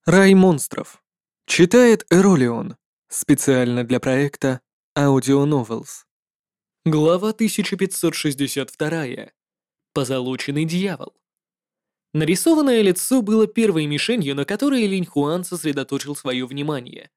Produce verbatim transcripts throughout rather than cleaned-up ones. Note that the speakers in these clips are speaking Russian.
Рай монстров. Читает Эролион. Специально для проекта Audio Novels. Глава тысяча пятьсот шестьдесят два. Позолоченный дьявол. Нарисованное лицо было первой мишенью, на которой Линь Хуан сосредоточил свое внимание.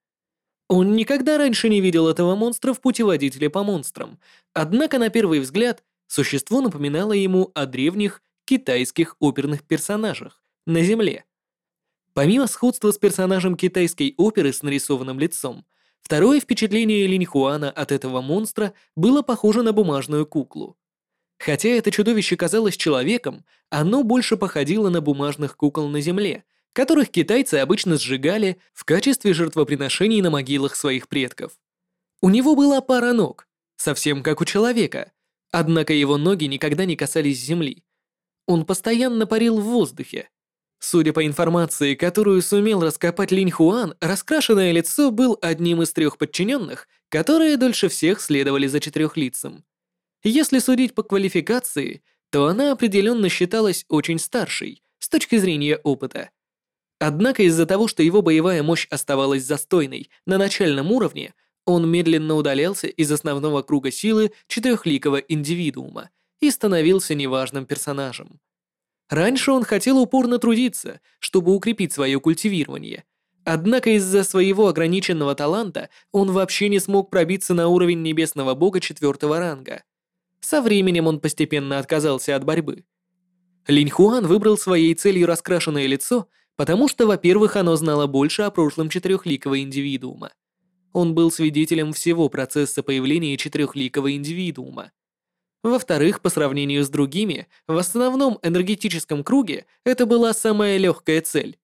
Он никогда раньше не видел этого монстра в путеводителе по монстрам, однако на первый взгляд существо напоминало ему о древних китайских оперных персонажах на Земле. Помимо сходства с персонажем китайской оперы с нарисованным лицом, второе впечатление Линь Хуана от этого монстра было похоже на бумажную куклу. Хотя это чудовище казалось человеком, оно больше походило на бумажных кукол на земле, которых китайцы обычно сжигали в качестве жертвоприношений на могилах своих предков. У него была пара ног, совсем как у человека, однако его ноги никогда не касались земли. Он постоянно парил в воздухе. Судя по информации, которую сумел раскопать Линь Хуан, раскрашенное лицо был одним из трех подчиненных, которые дольше всех следовали за четырехлицем. Если судить по квалификации, то она определенно считалась очень старшей с точки зрения опыта. Однако из-за того, что его боевая мощь оставалась застойной на начальном уровне, он медленно удалялся из основного круга силы четырехликого индивидуума и становился неважным персонажем. Раньше он хотел упорно трудиться, чтобы укрепить свое культивирование. Однако из-за своего ограниченного таланта он вообще не смог пробиться на уровень небесного бога четвертого ранга. Со временем он постепенно отказался от борьбы. Линь Хуан выбрал своей целью раскрашенное лицо, потому что, во-первых, оно знало больше о прошлом четырехликого индивидуума. Он был свидетелем всего процесса появления четырехликого индивидуума. Во-вторых, по сравнению с другими, в основном энергетическом круге это была самая легкая цель.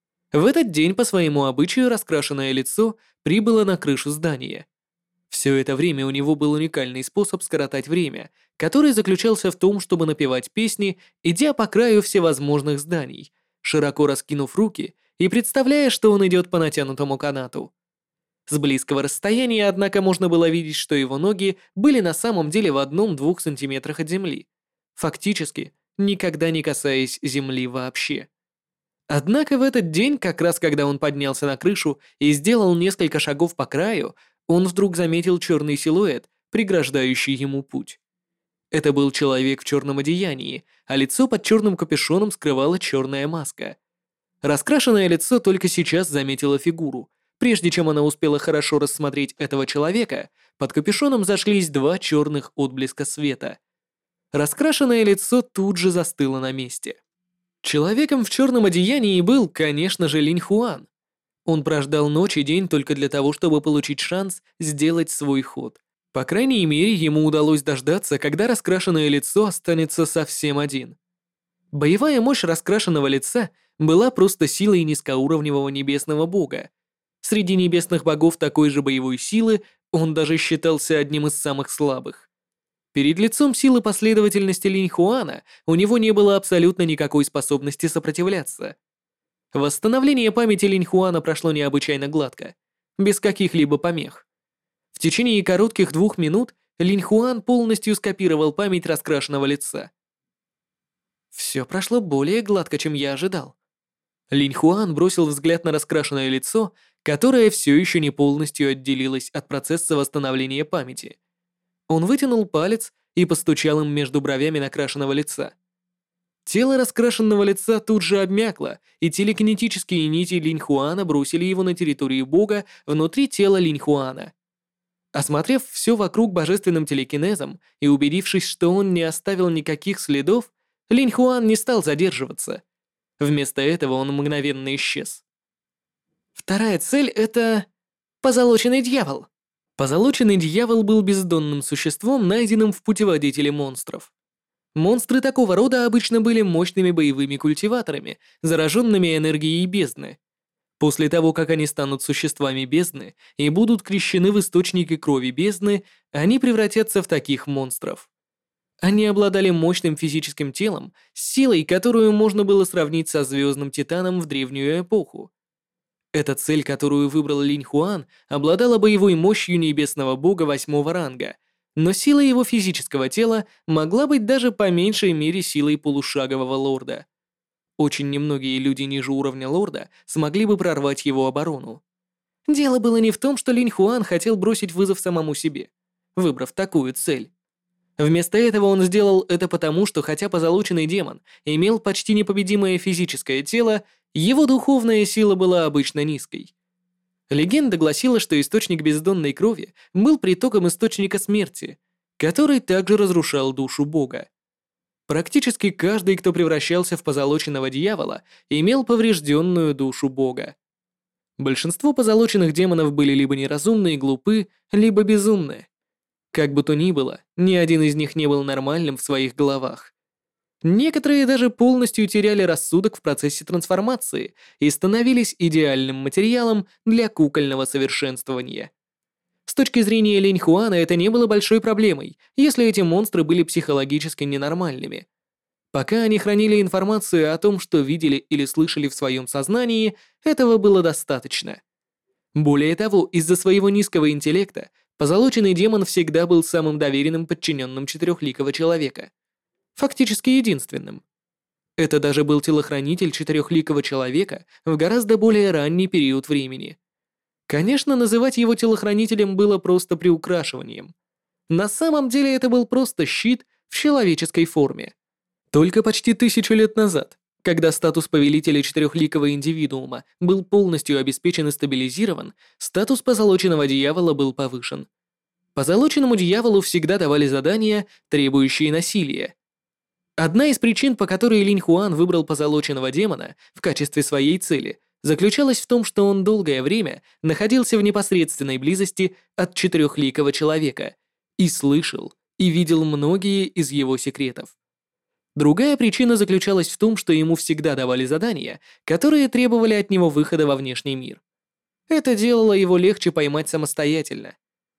В этот день по своему обычаю раскрашенное лицо прибыло на крышу здания. Все это время у него был уникальный способ скоротать время, который заключался в том, чтобы напевать песни, идя по краю всевозможных зданий, широко раскинув руки и представляя, что он идет по натянутому канату. С близкого расстояния, однако, можно было видеть, что его ноги были на самом деле в одном-двух сантиметрах от земли, фактически никогда не касаясь земли вообще. Однако в этот день, как раз когда он поднялся на крышу и сделал несколько шагов по краю, он вдруг заметил черный силуэт, преграждающий ему путь. Это был человек в черном одеянии, а лицо под черным капюшоном скрывала черная маска. Раскрашенное лицо только сейчас заметило фигуру. Прежде чем она успела хорошо рассмотреть этого человека, под капюшоном зашлись два черных отблеска света. Раскрашенное лицо тут же застыло на месте. Человеком в черном одеянии был, конечно же, Линь Хуан. Он прождал ночь и день только для того, чтобы получить шанс сделать свой ход. По крайней мере, ему удалось дождаться, когда раскрашенное лицо останется совсем один. Боевая мощь раскрашенного лица была просто силой низкоуровневого небесного бога. Среди небесных богов такой же боевой силы он даже считался одним из самых слабых. Перед лицом силы последовательности Линь Хуана у него не было абсолютно никакой способности сопротивляться. Восстановление памяти Линь Хуана прошло необычайно гладко, без каких-либо помех. В течение коротких двух минут Линь Хуан полностью скопировал память раскрашенного лица. Все прошло более гладко, чем я ожидал. Линь Хуан бросил взгляд на раскрашенное лицо, которое все еще не полностью отделилось от процесса восстановления памяти. Он вытянул палец и постучал им между бровями накрашенного лица. Тело раскрашенного лица тут же обмякло, и телекинетические нити Линь Хуана бросили его на территорию бога внутри тела Линь Хуана. Осмотрев все вокруг божественным телекинезом и убедившись, что он не оставил никаких следов, Линь Хуан не стал задерживаться. Вместо этого он мгновенно исчез. Вторая цель — это позолоченный дьявол. Позолоченный дьявол был бездонным существом, найденным в путеводителе монстров. Монстры такого рода обычно были мощными боевыми культиваторами, зараженными энергией бездны. После того, как они станут существами бездны и будут крещены в источники крови бездны, они превратятся в таких монстров. Они обладали мощным физическим телом, с силой, которую можно было сравнить со звездным титаном в древнюю эпоху. Эта цель, которую выбрал Линь Хуан, обладала боевой мощью небесного бога восьмого ранга, но сила его физического тела могла быть даже по меньшей мере силой полушагового лорда. Очень немногие люди ниже уровня лорда смогли бы прорвать его оборону. Дело было не в том, что Линь Хуан хотел бросить вызов самому себе, выбрав такую цель. Вместо этого он сделал это потому, что хотя позолоченный демон имел почти непобедимое физическое тело, его духовная сила была обычно низкой. Легенда гласила, что источник бездонной крови был притоком источника смерти, который также разрушал душу бога. Практически каждый, кто превращался в позолоченного дьявола, имел поврежденную душу бога. Большинство позолоченных демонов были либо неразумны и глупы, либо безумны. Как бы то ни было, ни один из них не был нормальным в своих головах. Некоторые даже полностью теряли рассудок в процессе трансформации и становились идеальным материалом для кукольного совершенствования. С точки зрения Линь Хуана это не было большой проблемой, если эти монстры были психологически ненормальными. Пока они хранили информацию о том, что видели или слышали в своем сознании, этого было достаточно. Более того, из-за своего низкого интеллекта, позолоченный демон всегда был самым доверенным подчиненным четырехликого человека. Фактически единственным. Это даже был телохранитель четырехликого человека в гораздо более ранний период времени. Конечно, называть его телохранителем было просто приукрашиванием. На самом деле это был просто щит в человеческой форме. Только почти тысячу лет назад, когда статус повелителя четырехликого индивидуума был полностью обеспечен и стабилизирован, статус позолоченного дьявола был повышен. Позолоченному дьяволу всегда давали задания, требующие насилия. Одна из причин, по которой Линь Хуан выбрал позолоченного демона в качестве своей цели, заключалась в том, что он долгое время находился в непосредственной близости от четырехликого человека и слышал и видел многие из его секретов. Другая причина заключалась в том, что ему всегда давали задания, которые требовали от него выхода во внешний мир. Это делало его легче поймать самостоятельно.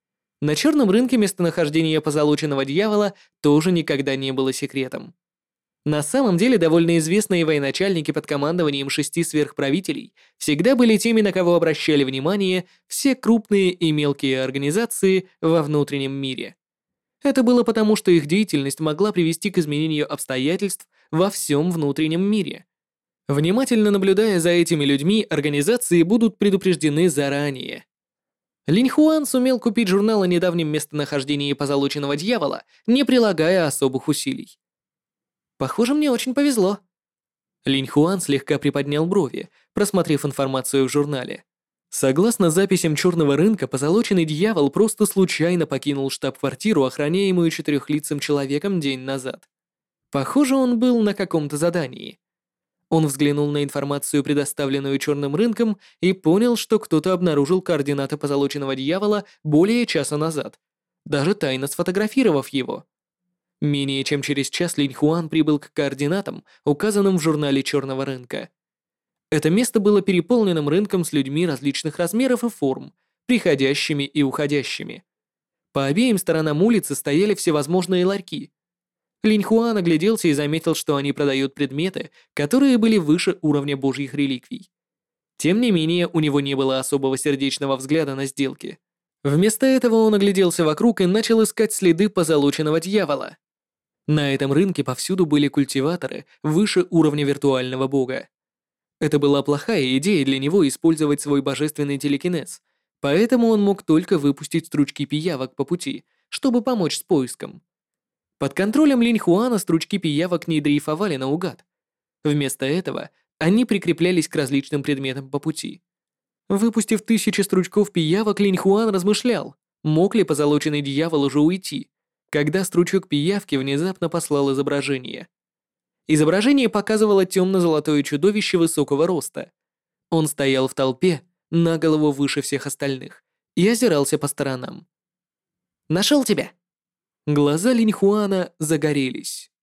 На черном рынке местонахождение позолоченного дьявола тоже никогда не было секретом. На самом деле, довольно известные военачальники под командованием шести сверхправителей всегда были теми, на кого обращали внимание все крупные и мелкие организации во внутреннем мире. Это было потому, что их деятельность могла привести к изменению обстоятельств во всем внутреннем мире. Внимательно наблюдая за этими людьми, организации будут предупреждены заранее. Линь Хуан сумел купить журнал о недавнем местонахождении позолоченного дьявола, не прилагая особых усилий. Похоже, мне очень повезло. Линь Хуан слегка приподнял брови, просмотрев информацию в журнале. Согласно записям черного рынка, позолоченный дьявол просто случайно покинул штаб-квартиру, охраняемую четырехлицым человеком, день назад. Похоже, он был на каком-то задании. Он взглянул на информацию, предоставленную черным рынком, и понял, что кто-то обнаружил координаты позолоченного дьявола более часа назад, даже тайно сфотографировав его. Менее чем через час Линь Хуан прибыл к координатам, указанным в журнале черного рынка. Это место было переполненным рынком с людьми различных размеров и форм, приходящими и уходящими. По обеим сторонам улицы стояли всевозможные ларьки. Линь Хуан огляделся и заметил, что они продают предметы, которые были выше уровня божьих реликвий. Тем не менее, у него не было особого сердечного взгляда на сделки. Вместо этого он огляделся вокруг и начал искать следы позолоченного дьявола. На этом рынке повсюду были культиваторы выше уровня виртуального бога. Это была плохая идея для него использовать свой божественный телекинез, поэтому он мог только выпустить стручки пиявок по пути, чтобы помочь с поиском. Под контролем Линь Хуана стручки пиявок не дрейфовали наугад. Вместо этого они прикреплялись к различным предметам по пути. Выпустив тысячи стручков пиявок, Линь Хуан размышлял, мог ли позолоченный дьявол уже уйти, когда стручок пиявки внезапно послал изображение. Изображение показывало темно-золотое чудовище высокого роста. Он стоял в толпе, на голову выше всех остальных, и озирался по сторонам. «Нашел тебя!» Глаза Линь Хуана загорелись.